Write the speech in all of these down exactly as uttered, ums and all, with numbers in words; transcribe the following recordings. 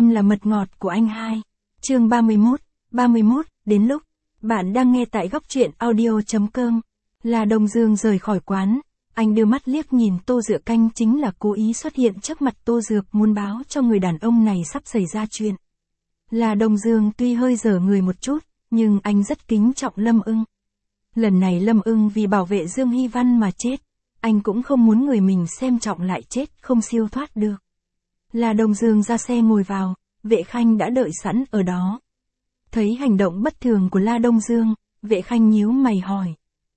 Em là mật ngọt của anh hai. Chương ba mươi mốt, ba mươi mốt, đến lúc. Bạn đang nghe tại góc truyện audio chấm com. Là Đông Dương rời khỏi quán, anh đưa mắt liếc nhìn Tô Dựa Canh chính là cố ý xuất hiện trước mặt Tô Dược muốn báo cho người đàn ông này sắp xảy ra chuyện. Là Đông Dương tuy hơi dở người một chút, nhưng anh rất kính trọng Lâm Ưng. Lần này Lâm Ưng vì bảo vệ Dương Hy Văn mà chết, anh cũng không muốn người mình xem trọng lại chết không siêu thoát được. Là Đông Dương ra xe ngồi vào, Vệ Khanh đã đợi sẵn ở đó. Thấy hành động bất thường của La Đông Dương, Vệ Khanh nhíu mày hỏi.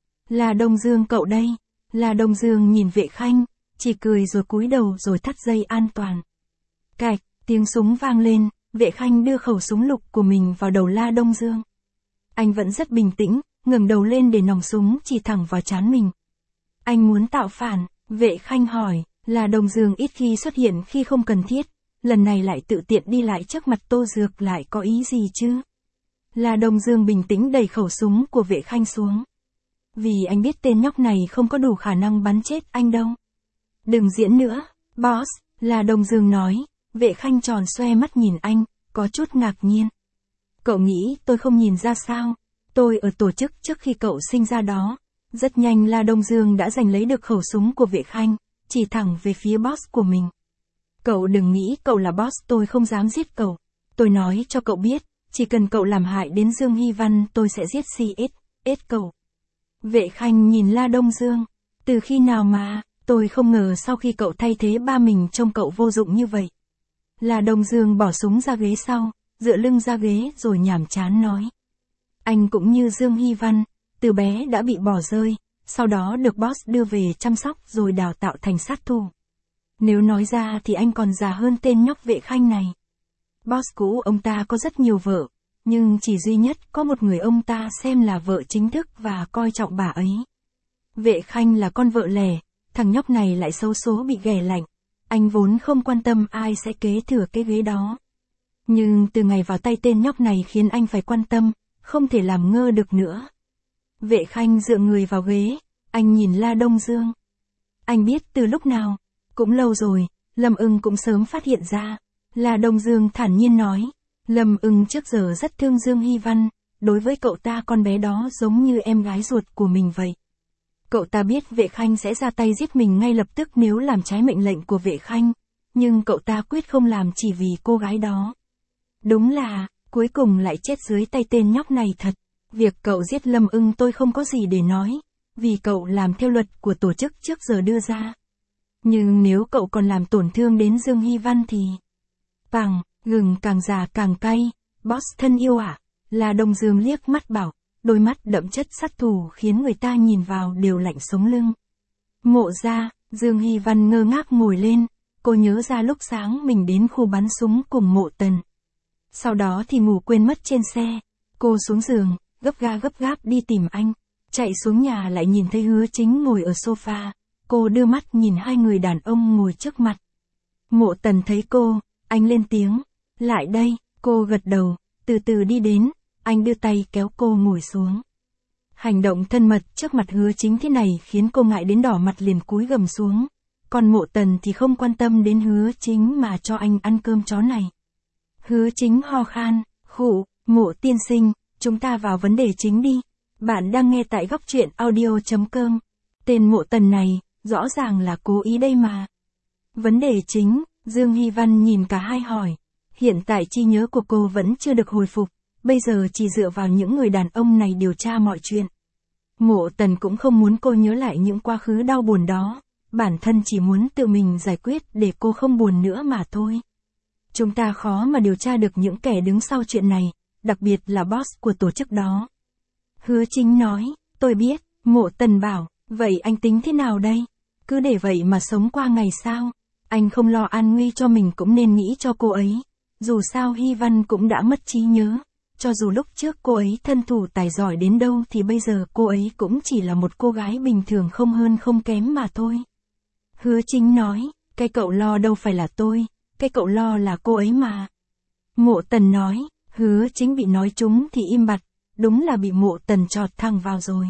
Là Đông Dương cậu đây? La Đông Dương nhìn Vệ Khanh, chỉ cười rồi cúi đầu rồi thắt dây an toàn. Cạch, tiếng súng vang lên, Vệ Khanh đưa khẩu súng lục của mình vào đầu La Đông Dương. Anh vẫn rất bình tĩnh, ngẩng đầu lên để nòng súng chỉ thẳng vào trán mình. Anh muốn tạo phản, Vệ Khanh hỏi. Là Đông Dương ít khi xuất hiện khi không cần thiết, lần này lại tự tiện đi lại trước mặt Tô Dược lại có ý gì chứ? Là Đông Dương bình tĩnh đẩy khẩu súng của Vệ Khanh xuống. Vì anh biết tên nhóc này không có đủ khả năng bắn chết anh đâu. Đừng diễn nữa, boss, Là Đông Dương nói. Vệ Khanh tròn xoe mắt nhìn anh, có chút ngạc nhiên. Cậu nghĩ tôi không nhìn ra sao? Tôi ở tổ chức trước khi cậu sinh ra đó. Rất nhanh La Đông Dương đã giành lấy được khẩu súng của Vệ Khanh, chỉ thẳng về phía boss của mình. Cậu đừng nghĩ cậu là boss, tôi không dám giết cậu. Tôi nói cho cậu biết, chỉ cần cậu làm hại đến Dương Hy Văn tôi sẽ giết xê ét, ét cậu. Vệ Khanh nhìn La Đông Dương. Từ khi nào mà, tôi không ngờ sau khi cậu thay thế ba mình trông cậu vô dụng như vậy. La Đông Dương bỏ súng ra ghế sau, dựa lưng ra ghế rồi nhảm chán nói. Anh cũng như Dương Hy Văn, từ bé đã bị bỏ rơi. Sau đó được boss đưa về chăm sóc rồi đào tạo thành sát thủ. Nếu nói ra thì anh còn già hơn tên nhóc Vệ Khanh này. Boss cũ ông ta có rất nhiều vợ, nhưng chỉ duy nhất có một người ông ta xem là vợ chính thức và coi trọng bà ấy. Vệ Khanh là con vợ lẻ, thằng nhóc này lại xấu số bị ghẻ lạnh. Anh vốn không quan tâm ai sẽ kế thừa cái ghế đó. Nhưng từ ngày vào tay tên nhóc này khiến anh phải quan tâm, không thể làm ngơ được nữa. Vệ Khanh dựa người vào ghế, anh nhìn La Đông Dương. Anh biết từ lúc nào, cũng lâu rồi, Lâm Ưng cũng sớm phát hiện ra. La Đông Dương thản nhiên nói, Lâm Ưng trước giờ rất thương Dương Hy Văn, đối với cậu ta con bé đó giống như em gái ruột của mình vậy. Cậu ta biết Vệ Khanh sẽ ra tay giết mình ngay lập tức nếu làm trái mệnh lệnh của Vệ Khanh, nhưng cậu ta quyết không làm chỉ vì cô gái đó. Đúng là, cuối cùng lại chết dưới tay tên nhóc này thật. Việc cậu giết Lâm Ưng tôi không có gì để nói, vì cậu làm theo luật của tổ chức trước giờ đưa ra. Nhưng nếu cậu còn làm tổn thương đến Dương Hy Văn thì... Pằng, gừng càng già càng cay, boss thân yêu à? Là Đông Dương liếc mắt bảo, đôi mắt đậm chất sát thủ khiến người ta nhìn vào đều lạnh sống lưng. Ngộ ra, Dương Hy Văn ngơ ngác ngồi lên, cô nhớ ra lúc sáng mình đến khu bắn súng cùng Mộ Tần. Sau đó thì ngủ quên mất trên xe, cô xuống giường, gấp ga gấp gáp đi tìm anh, chạy xuống nhà lại nhìn thấy Hứa Chính ngồi ở sofa, cô đưa mắt nhìn hai người đàn ông ngồi trước mặt. Mộ Tần thấy cô, anh lên tiếng, lại đây, cô gật đầu, từ từ đi đến, anh đưa tay kéo cô ngồi xuống. Hành động thân mật trước mặt Hứa Chính thế này khiến cô ngại đến đỏ mặt liền cúi gằm xuống, còn Mộ Tần thì không quan tâm đến Hứa Chính mà cho anh ăn cơm chó này. Hứa Chính ho khan, khụ, Mộ tiên sinh, chúng ta vào vấn đề chính đi. Bạn đang nghe tại góc truyện audio chấm com. Tên Mộ Tần này, rõ ràng là cố ý đây mà. Vấn đề chính, Dương Hy Văn nhìn cả hai hỏi. Hiện tại trí nhớ của cô vẫn chưa được hồi phục, bây giờ chỉ dựa vào những người đàn ông này điều tra mọi chuyện. Mộ Tần cũng không muốn cô nhớ lại những quá khứ đau buồn đó, bản thân chỉ muốn tự mình giải quyết để cô không buồn nữa mà thôi. Chúng ta khó mà điều tra được những kẻ đứng sau chuyện này, đặc biệt là boss của tổ chức đó. Hứa Chính nói, tôi biết. Mộ Tần bảo, vậy anh tính thế nào đây? Cứ để vậy mà sống qua ngày sao? Anh không lo an nguy cho mình cũng nên nghĩ cho cô ấy. Dù sao Hy Văn cũng đã mất trí nhớ. Cho dù lúc trước cô ấy thân thủ tài giỏi đến đâu thì bây giờ cô ấy cũng chỉ là một cô gái bình thường không hơn không kém mà thôi. Hứa Chính nói, cái cậu lo đâu phải là tôi, cái cậu lo là cô ấy mà. Mộ Tần nói, Hứa Chính bị nói trúng thì im bặt, đúng là bị Mộ Tần chọt thẳng vào rồi.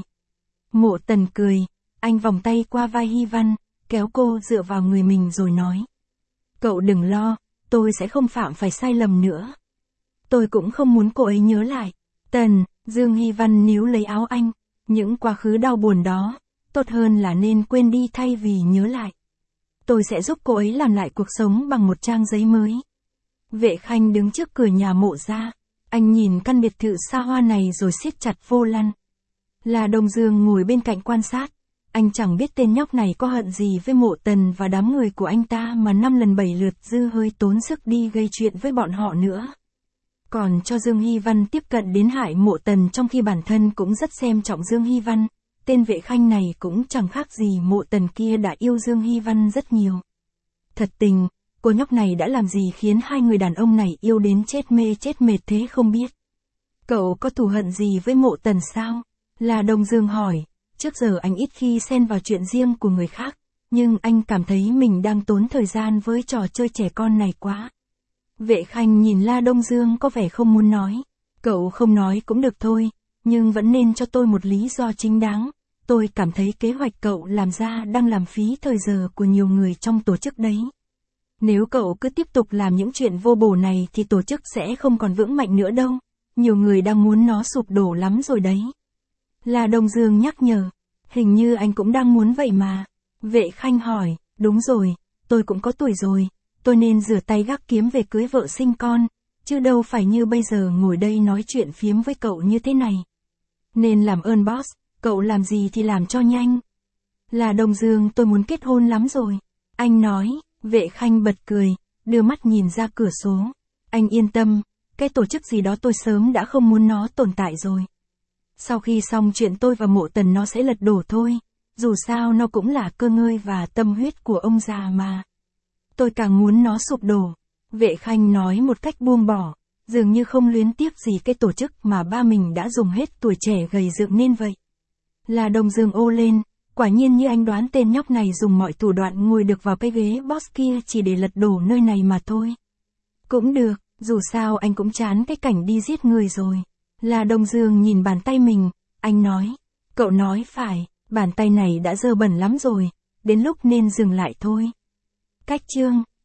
Mộ Tần cười, anh vòng tay qua vai Hy Văn, kéo cô dựa vào người mình rồi nói. Cậu đừng lo, tôi sẽ không phạm phải sai lầm nữa. Tôi cũng không muốn cô ấy nhớ lại. Tần, Dương Hy Văn níu lấy áo anh, những quá khứ đau buồn đó, tốt hơn là nên quên đi thay vì nhớ lại. Tôi sẽ giúp cô ấy làm lại cuộc sống bằng một trang giấy mới. Vệ Khanh đứng trước cửa nhà Mộ gia, anh nhìn căn biệt thự xa hoa này rồi siết chặt vô lăng. Là Đông Dương ngồi bên cạnh quan sát, anh chẳng biết tên nhóc này có hận gì với Mộ Tần và đám người của anh ta mà năm lần bảy lượt dư hơi tốn sức đi gây chuyện với bọn họ nữa. Còn cho Dương Hy Văn tiếp cận đến hại Mộ Tần trong khi bản thân cũng rất xem trọng Dương Hy Văn, tên Vệ Khanh này cũng chẳng khác gì Mộ Tần kia đã yêu Dương Hy Văn rất nhiều. Thật tình, cô nhóc này đã làm gì khiến hai người đàn ông này yêu đến chết mê chết mệt thế không biết. Cậu có thù hận gì với Mộ Tần sao? Là Đông Dương hỏi, trước giờ anh ít khi xen vào chuyện riêng của người khác, nhưng anh cảm thấy mình đang tốn thời gian với trò chơi trẻ con này quá. Vệ Khanh nhìn La Đông Dương có vẻ không muốn nói. Cậu không nói cũng được thôi, nhưng vẫn nên cho tôi một lý do chính đáng. Tôi cảm thấy kế hoạch cậu làm ra đang làm phí thời giờ của nhiều người trong tổ chức đấy. Nếu cậu cứ tiếp tục làm những chuyện vô bổ này thì tổ chức sẽ không còn vững mạnh nữa đâu. Nhiều người đang muốn nó sụp đổ lắm rồi đấy. La Đông Dương nhắc nhở. Hình như anh cũng đang muốn vậy mà. Vệ Khanh hỏi, đúng rồi, tôi cũng có tuổi rồi. Tôi nên rửa tay gác kiếm về cưới vợ sinh con, chứ đâu phải như bây giờ ngồi đây nói chuyện phiếm với cậu như thế này. Nên làm ơn boss, cậu làm gì thì làm cho nhanh. Là Đông Dương, tôi muốn kết hôn lắm rồi. Anh nói. Vệ Khanh bật cười, đưa mắt nhìn ra cửa sổ. Anh yên tâm, cái tổ chức gì đó tôi sớm đã không muốn nó tồn tại rồi. Sau khi xong chuyện tôi và Mộ Tần nó sẽ lật đổ thôi. Dù sao nó cũng là cơ ngơi và tâm huyết của ông già mà. Tôi càng muốn nó sụp đổ. Vệ Khanh nói một cách buông bỏ, dường như không luyến tiếc gì cái tổ chức mà ba mình đã dùng hết tuổi trẻ gầy dựng nên vậy. Là Đông Dương ô lên, quả nhiên như anh đoán tên nhóc này dùng mọi thủ đoạn ngồi được vào cái ghế boss kia chỉ để lật đổ nơi này mà thôi. Cũng được, dù sao anh cũng chán cái cảnh đi giết người rồi. Là Đông Dương nhìn bàn tay mình, anh nói, cậu nói phải, bàn tay này đã dơ bẩn lắm rồi, đến lúc nên dừng lại thôi. Cách chương